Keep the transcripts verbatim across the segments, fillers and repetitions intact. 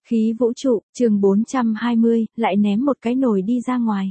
Khí vũ trụ, chương bốn trăm hai mươi, lại ném một cái nồi đi ra ngoài.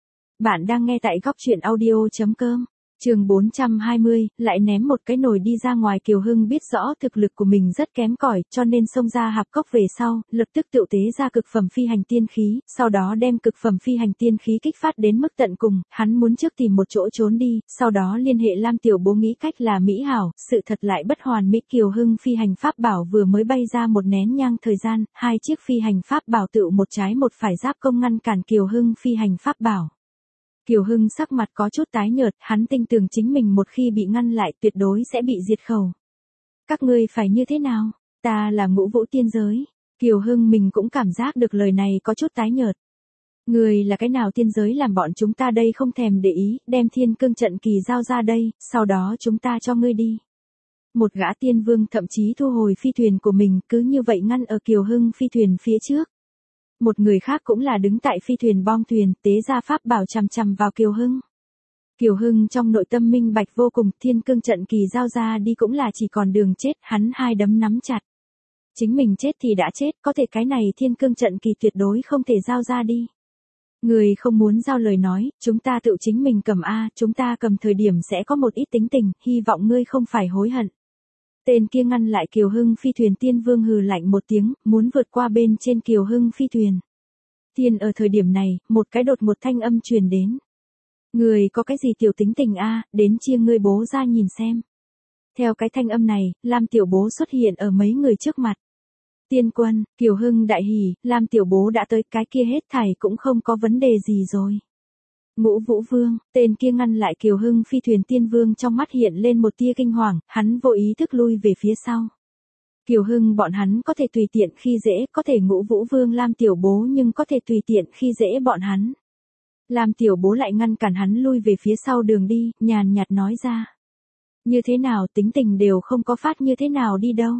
Bạn đang nghe tại góc truyện audio.com. Chương bốn trăm hai mươi, lại ném một cái nồi đi ra ngoài. Kiều Hưng biết rõ thực lực của mình rất kém cỏi, cho nên xông ra hạp cốc về sau, lập tức tựu tế ra cực phẩm phi hành tiên khí, sau đó đem cực phẩm phi hành tiên khí kích phát đến mức tận cùng. Hắn muốn trước tìm một chỗ trốn đi, sau đó liên hệ Lam Tiểu Bố nghĩ cách là mỹ hảo, sự thật lại bất hoàn mỹ. Kiều Hưng phi hành pháp bảo vừa mới bay ra một nén nhang thời gian, hai chiếc phi hành pháp bảo tựu một trái một phải giáp công ngăn cản Kiều Hưng phi hành pháp bảo. Kiều Hưng sắc mặt có chút tái nhợt, hắn tin tưởng chính mình một khi bị ngăn lại tuyệt đối sẽ bị diệt khẩu. Các ngươi phải như thế nào? Ta là Ngũ Vũ tiên giới. Kiều Hưng mình cũng cảm giác được lời này có chút tái nhợt. Người là cái nào tiên giới làm bọn chúng ta đây không thèm để ý, đem thiên cương trận kỳ giao ra đây, sau đó chúng ta cho ngươi đi. Một gã tiên vương thậm chí thu hồi phi thuyền của mình, cứ như vậy ngăn ở Kiều Hưng phi thuyền phía trước. Một người khác cũng là đứng tại phi thuyền bong thuyền, tế ra pháp bảo chằm chằm vào Kiều Hưng. Kiều Hưng trong nội tâm minh bạch vô cùng, thiên cương trận kỳ giao ra đi cũng là chỉ còn đường chết, hắn hai đấm nắm chặt. Chính mình chết thì đã chết, có thể cái này thiên cương trận kỳ tuyệt đối không thể giao ra đi. Người không muốn giao lời nói, chúng ta tự chính mình cầm a, chúng ta cầm thời điểm sẽ có một ít tính tình, hy vọng ngươi không phải hối hận. Tên kia ngăn lại Kiều Hưng phi thuyền tiên vương hừ lạnh một tiếng, muốn vượt qua bên trên Kiều Hưng phi thuyền. Tiên ở thời điểm này, một cái đột một thanh âm truyền đến. Người có cái gì tiểu tính tình a, đến chia ngươi bố ra nhìn xem. Theo cái thanh âm này, Lam Tiểu Bố xuất hiện ở mấy người trước mặt. Tiên quân, Kiều Hưng đại hỉ, Lam Tiểu Bố đã tới, cái kia hết thảy cũng không có vấn đề gì rồi. Ngũ Vũ Vương, tên kia ngăn lại Kiều Hưng phi thuyền tiên vương, trong mắt hiện lên một tia kinh hoàng, hắn vô ý thức lui về phía sau. Kiều Hưng bọn hắn có thể tùy tiện khi dễ, có thể Ngũ Vũ Vương Lam Tiểu Bố nhưng có thể tùy tiện khi dễ bọn hắn. Lam Tiểu Bố lại ngăn cản hắn lui về phía sau đường đi, nhàn nhạt nói ra. Như thế nào, tính tình đều không có phát, như thế nào đi đâu.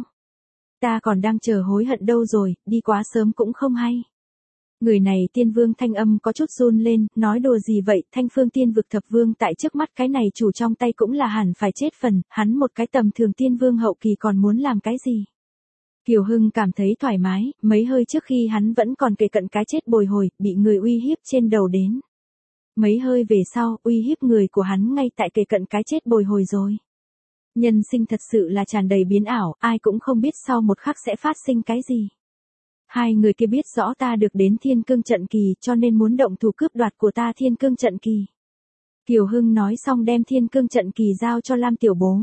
Ta còn đang chờ hối hận đâu rồi, đi quá sớm cũng không hay. Người này tiên vương thanh âm có chút run lên, nói đùa gì vậy, thanh phương tiên vực thập vương tại trước mắt cái này chủ trong tay cũng là hẳn phải chết phần, hắn một cái tầm thường tiên vương hậu kỳ còn muốn làm cái gì. Kiều Hưng cảm thấy thoải mái, mấy hơi trước khi hắn vẫn còn kề cận cái chết bồi hồi, bị người uy hiếp trên đầu đến. Mấy hơi về sau, uy hiếp người của hắn ngay tại kề cận cái chết bồi hồi rồi. Nhân sinh thật sự là tràn đầy biến ảo, ai cũng không biết sau một khắc sẽ phát sinh cái gì. Hai người kia biết rõ ta được đến thiên cương trận kỳ, cho nên muốn động thủ cướp đoạt của ta thiên cương trận kỳ. Kiều Hưng nói xong đem thiên cương trận kỳ giao cho Lam Tiểu Bố.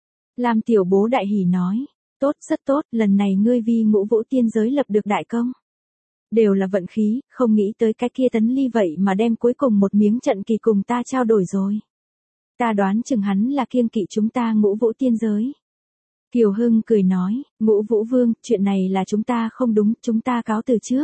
Lam Tiểu Bố đại hỉ nói, tốt, rất tốt, lần này ngươi vì Ngũ Vũ tiên giới lập được đại công. Đều là vận khí, không nghĩ tới cái kia Tấn Ly vậy mà đem cuối cùng một miếng trận kỳ cùng ta trao đổi rồi. Ta đoán chừng hắn là kiêng kỵ chúng ta Ngũ Vũ tiên giới. Kiều Hưng cười nói, Ngũ Vũ Vương, chuyện này là chúng ta không đúng, chúng ta cáo từ trước.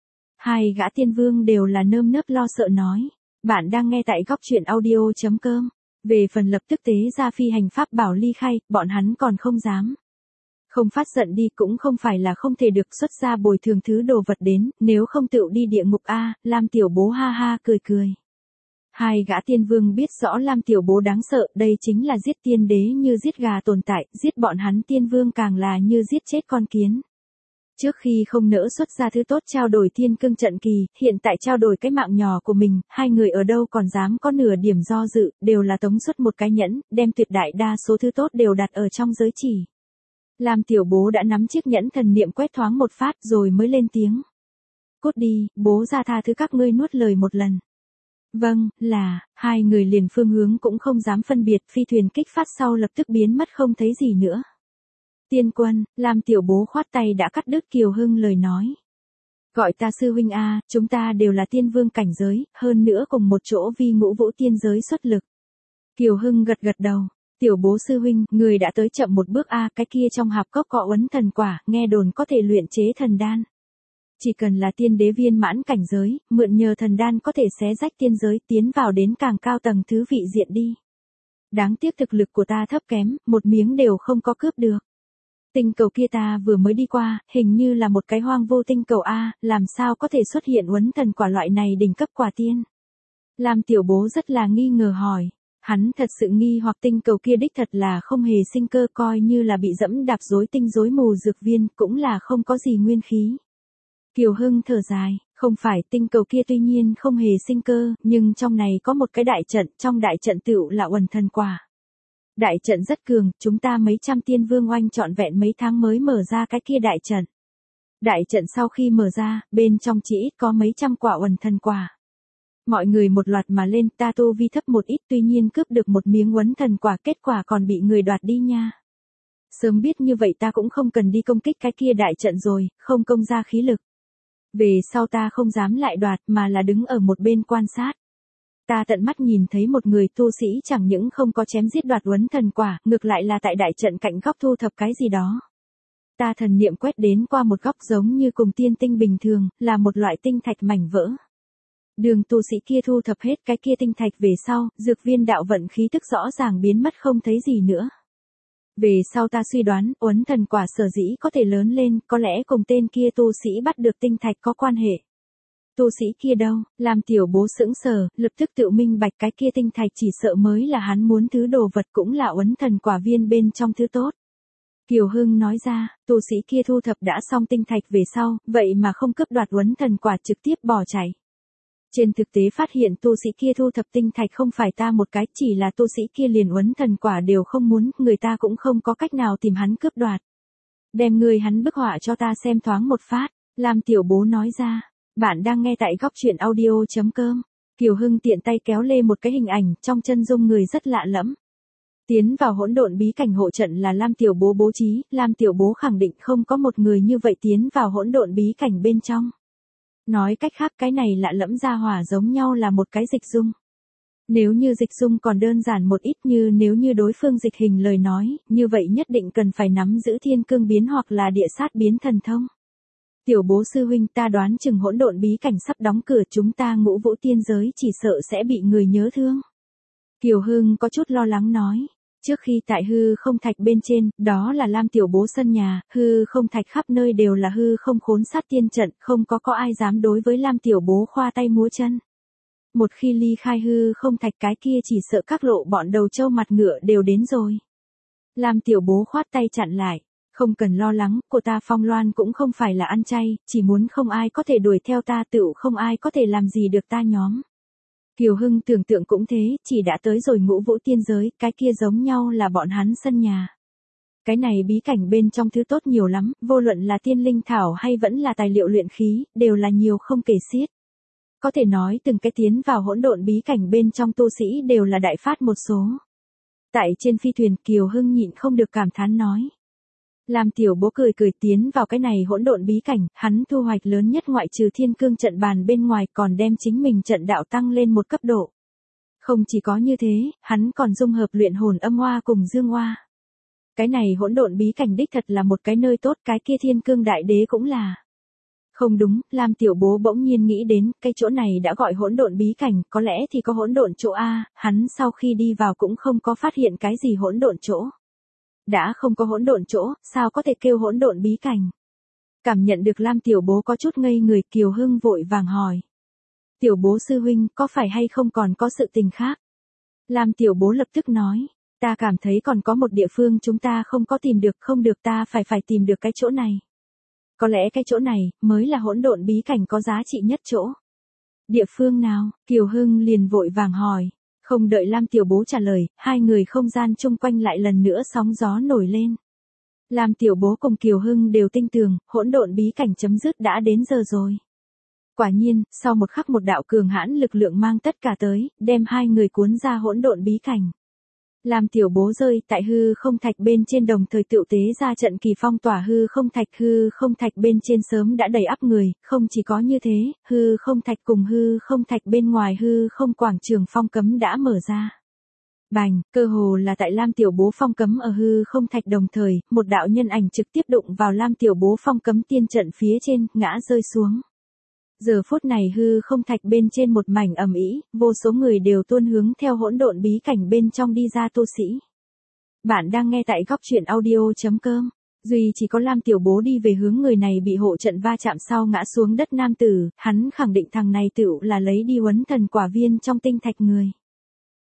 Hai gã tiên vương đều là nơm nớp lo sợ nói, bạn đang nghe tại góc truyện audio.com. Về phần lập tức tế ra phi hành pháp bảo ly khai, bọn hắn còn không dám. Không phát giận đi cũng không phải là không thể được xuất ra bồi thường thứ đồ vật đến, nếu không tựu đi địa ngục a, Lam Tiểu Bố ha ha cười cười. Hai gã tiên vương biết rõ Lam Tiểu Bố đáng sợ, đây chính là giết tiên đế như giết gà tồn tại, giết bọn hắn tiên vương càng là như giết chết con kiến. Trước khi không nỡ xuất ra thứ tốt trao đổi thiên cương trận kỳ, hiện tại trao đổi cái mạng nhỏ của mình, hai người ở đâu còn dám có nửa điểm do dự, đều là tống xuất một cái nhẫn, đem tuyệt đại đa số thứ tốt đều đặt ở trong giới chỉ. Lam Tiểu Bố đã nắm chiếc nhẫn thần niệm quét thoáng một phát rồi mới lên tiếng. Cút đi, bố ra tha thứ các ngươi nuốt lời một lần. Vâng, là, hai người liền phương hướng cũng không dám phân biệt, phi thuyền kích phát sau lập tức biến mất không thấy gì nữa. Tiên quân, Lam Tiểu Bố khoát tay đã cắt đứt Kiều Hưng lời nói. Gọi ta sư huynh a, chúng ta đều là tiên vương cảnh giới, hơn nữa cùng một chỗ vì Ngũ Vũ tiên giới xuất lực. Kiều Hưng gật gật đầu. Tiểu Bố sư huynh, người đã tới chậm một bước a, cái kia trong hạp cốc có uấn thần quả, nghe đồn có thể luyện chế thần đan. Chỉ cần là tiên đế viên mãn cảnh giới, mượn nhờ thần đan có thể xé rách tiên giới, tiến vào đến càng cao tầng thứ vị diện đi. Đáng tiếc thực lực của ta thấp kém, một miếng đều không có cướp được. Tinh cầu kia ta vừa mới đi qua, hình như là một cái hoang vô tinh cầu a, làm sao có thể xuất hiện uấn thần quả loại này đỉnh cấp quả tiên. Lam Tiểu Bố rất là nghi ngờ hỏi. Hắn thật sự nghi hoặc tinh cầu kia đích thật là không hề sinh cơ, coi như là bị dẫm đạp rối tinh rối mù dược viên, cũng là không có gì nguyên khí. Kiều Hưng thở dài, không phải tinh cầu kia tuy nhiên không hề sinh cơ, nhưng trong này có một cái đại trận, trong đại trận tựu là uẩn thần quả. Đại trận rất cường, chúng ta mấy trăm tiên vương oanh trọn vẹn mấy tháng mới mở ra cái kia đại trận. Đại trận sau khi mở ra, bên trong chỉ ít có mấy trăm quả uẩn thần quả. Mọi người một loạt mà lên, ta tu vi thấp một ít tuy nhiên cướp được một miếng uẩn thần quả, kết quả còn bị người đoạt đi nha. Sớm biết như vậy ta cũng không cần đi công kích cái kia đại trận rồi, không công ra khí lực. Về sau ta không dám lại đoạt mà là đứng ở một bên quan sát. Ta tận mắt nhìn thấy một người tu sĩ chẳng những không có chém giết đoạt uẩn thần quả, ngược lại là tại đại trận cạnh góc thu thập cái gì đó. Ta thần niệm quét đến qua một góc giống như cùng tiên tinh bình thường, là một loại tinh thạch mảnh vỡ. Đường tu sĩ kia thu thập hết cái kia tinh thạch về sau, dược viên đạo vận khí tức rõ ràng biến mất không thấy gì nữa. Về sau ta suy đoán, uẩn thần quả sở dĩ có thể lớn lên, có lẽ cùng tên kia tu sĩ bắt được tinh thạch có quan hệ. Tu sĩ kia đâu, làm tiểu bố sững sờ, lập tức tự minh bạch cái kia tinh thạch chỉ sợ mới là hắn muốn thứ đồ vật cũng là uẩn thần quả viên bên trong thứ tốt. Kiều Hưng nói ra, tu sĩ kia thu thập đã xong tinh thạch về sau, vậy mà không cướp đoạt uẩn thần quả trực tiếp bỏ chạy. Trên thực tế phát hiện tu sĩ kia thu thập tinh thạch không phải ta một cái, chỉ là tu sĩ kia liền uẩn thần quả đều không muốn, người ta cũng không có cách nào tìm hắn cướp đoạt. Đem người hắn bức họa cho ta xem thoáng một phát, làm tiểu bố nói ra. Bạn đang nghe tại góc truyện audio.com. Kiều Hưng tiện tay kéo lê một cái hình ảnh, trong chân dung người rất lạ lẫm. Tiến vào hỗn độn bí cảnh hộ trận là Lam tiểu bố bố trí, Lam tiểu bố khẳng định không có một người như vậy tiến vào hỗn độn bí cảnh bên trong. Nói cách khác cái này lạ lẫm ra hỏa giống nhau là một cái dịch dung. Nếu như dịch dung còn đơn giản một ít, như nếu như đối phương dịch hình lời nói, như vậy nhất định cần phải nắm giữ thiên cương biến hoặc là địa sát biến thần thông. Tiểu bố sư huynh, ta đoán chừng hỗn độn bí cảnh sắp đóng cửa, chúng ta ngũ vũ tiên giới chỉ sợ sẽ bị người nhớ thương. Kiều Hưng có chút lo lắng nói. Trước khi tại hư không thạch bên trên, đó là Lam tiểu bố sân nhà, hư không thạch khắp nơi đều là hư không khốn sát tiên trận, không có có ai dám đối với Lam tiểu bố khoa tay múa chân. Một khi ly khai hư không thạch cái kia chỉ sợ các lộ bọn đầu trâu mặt ngựa đều đến rồi. Lam tiểu bố khoát tay chặn lại. Không cần lo lắng, cô ta Phong Loan cũng không phải là ăn chay, chỉ muốn không ai có thể đuổi theo ta, tựu không ai có thể làm gì được ta nhóm. Kiều Hưng tưởng tượng cũng thế, chỉ đã tới rồi ngũ vũ tiên giới, cái kia giống nhau là bọn hắn sân nhà. Cái này bí cảnh bên trong thứ tốt nhiều lắm, vô luận là tiên linh thảo hay vẫn là tài liệu luyện khí, đều là nhiều không kể xiết. Có thể nói từng cái tiến vào hỗn độn bí cảnh bên trong tu sĩ đều là đại phát một số. Tại trên phi thuyền, Kiều Hưng nhịn không được cảm thán nói. Làm tiểu bố cười cười tiến vào cái này hỗn độn bí cảnh, hắn thu hoạch lớn nhất ngoại trừ thiên cương trận bàn bên ngoài còn đem chính mình trận đạo tăng lên một cấp độ. Không chỉ có như thế, hắn còn dung hợp luyện hồn âm hoa cùng dương hoa. Cái này hỗn độn bí cảnh đích thật là một cái nơi tốt, cái kia thiên cương đại đế cũng là. Không đúng, làm tiểu bố bỗng nhiên nghĩ đến, cái chỗ này đã gọi hỗn độn bí cảnh, có lẽ thì có hỗn độn chỗ A, hắn sau khi đi vào cũng không có phát hiện cái gì hỗn độn chỗ. Đã không có hỗn độn chỗ, sao có thể kêu hỗn độn bí cảnh? Cảm nhận được Lam tiểu bố có chút ngây người, Kiều Hưng vội vàng hỏi. Tiểu bố sư huynh, có phải hay không còn có sự tình khác? Lam tiểu bố lập tức nói, ta cảm thấy còn có một địa phương chúng ta không có tìm được, không được, ta phải phải tìm được cái chỗ này. Có lẽ cái chỗ này, mới là hỗn độn bí cảnh có giá trị nhất chỗ. Địa phương nào? Kiều Hưng liền vội vàng hỏi. Không đợi Lam tiểu bố trả lời, hai người không gian chung quanh lại lần nữa sóng gió nổi lên. Lam tiểu bố cùng Kiều Hưng đều tin tưởng, hỗn độn bí cảnh chấm dứt đã đến giờ rồi. Quả nhiên, sau một khắc một đạo cường hãn lực lượng mang tất cả tới, đem hai người cuốn ra hỗn độn bí cảnh. Lam tiểu bố rơi tại hư không thạch bên trên đồng thời tự tế ra trận kỳ phong tỏa hư không thạch, hư không thạch bên trên sớm đã đầy ắp người, không chỉ có như thế, hư không thạch cùng hư không thạch bên ngoài hư không quảng trường phong cấm đã mở ra. Bành, cơ hồ là tại Lam tiểu bố phong cấm ở hư không thạch đồng thời, một đạo nhân ảnh trực tiếp đụng vào Lam tiểu bố phong cấm tiên trận phía trên, ngã rơi xuống. Giờ phút này hư không thạch bên trên một mảnh ầm ĩ, vô số người đều tuôn hướng theo hỗn độn bí cảnh bên trong đi ra tu sĩ. Bạn đang nghe tại góc truyện audio.com. Duy chỉ có Lam tiểu bố đi về hướng người này bị hộ trận va chạm sau ngã xuống đất nam tử, hắn khẳng định thằng này tựu là lấy đi uẩn thần quả viên trong tinh thạch người.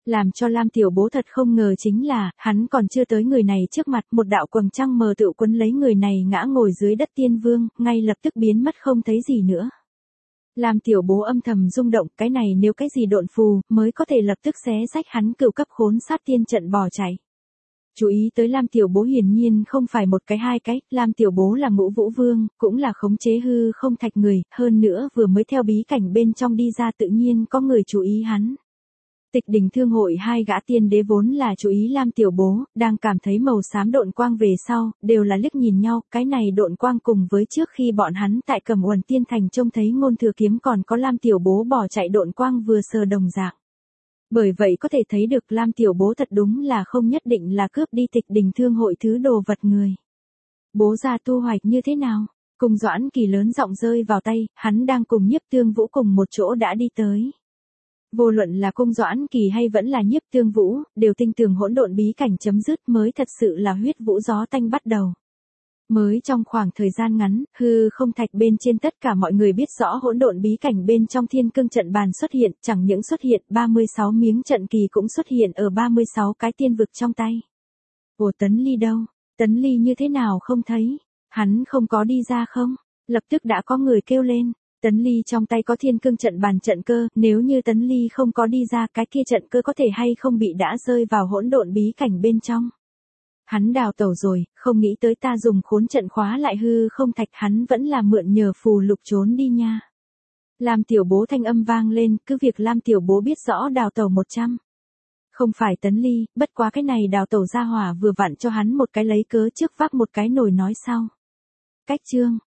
Làm cho Lam Tiểu Bố thật không ngờ chính là, hắn còn chưa tới người này trước mặt, một đạo quầng trăng mờ tự quấn lấy người này ngã ngồi dưới đất tiên vương, ngay lập tức biến mất không thấy gì nữa. Lam Tiểu Bố âm thầm rung động, cái này nếu cái gì độn phù, mới có thể lập tức xé rách hắn cửu cấp khốn sát tiên trận bỏ chạy. Chú ý tới Lam Tiểu Bố hiển nhiên không phải một cái hai cái, Lam Tiểu Bố là Ngũ Vũ Vương, cũng là khống chế hư không thạch người, hơn nữa vừa mới theo bí cảnh bên trong đi ra tự nhiên có người chú ý hắn. Tịch Đỉnh Thương hội hai gã tiên đế vốn là chú ý Lam Tiểu Bố, đang cảm thấy màu xám độn quang về sau, đều là liếc nhìn nhau, cái này độn quang cùng với trước khi bọn hắn tại Cẩm Uẩn Tiên Thành trông thấy Ngôn Thừa Kiếm còn có Lam Tiểu Bố bỏ chạy độn quang vừa sờ đồng dạng. Bởi vậy có thể thấy được Lam Tiểu Bố thật đúng là không nhất định là cướp đi Tịch Đỉnh Thương hội thứ đồ vật người. Bố gia tu hoạch như thế nào? Cùng Doãn Kỳ lớn giọng rơi vào tay, hắn đang cùng Nhiếp Tương Vũ cùng một chỗ đã đi tới. Vô luận là Cung Doãn Kỳ hay vẫn là Nhiếp Tương Vũ, đều tin tưởng hỗn độn bí cảnh chấm dứt mới thật sự là huyết vũ gió tanh bắt đầu. Mới trong khoảng thời gian ngắn, hư không thạch bên trên tất cả mọi người biết rõ hỗn độn bí cảnh bên trong Thiên Cương trận bàn xuất hiện, chẳng những xuất hiện, ba mươi sáu miếng trận kỳ cũng xuất hiện ở ba mươi sáu cái tiên vực trong tay. Ủa Tấn Ly đâu? Tấn Ly như thế nào không thấy? Hắn không có đi ra không? Lập tức đã có người kêu lên. Tấn Ly trong tay có Thiên Cương trận bàn trận cơ, nếu như Tấn Ly không có đi ra cái kia trận cơ có thể hay không bị đã rơi vào hỗn độn bí cảnh bên trong. Hắn đào tẩu rồi, không nghĩ tới ta dùng khốn trận khóa lại hư không thạch, hắn vẫn là mượn nhờ phù lục trốn đi nha. Lam Tiểu Bố thanh âm vang lên, cứ việc Lam Tiểu Bố biết rõ đào tẩu một trăm. Không phải Tấn Ly, bất quá cái này đào tẩu ra hỏa vừa vặn cho hắn một cái lấy cớ trước vác một cái nồi nói sau. Cách chương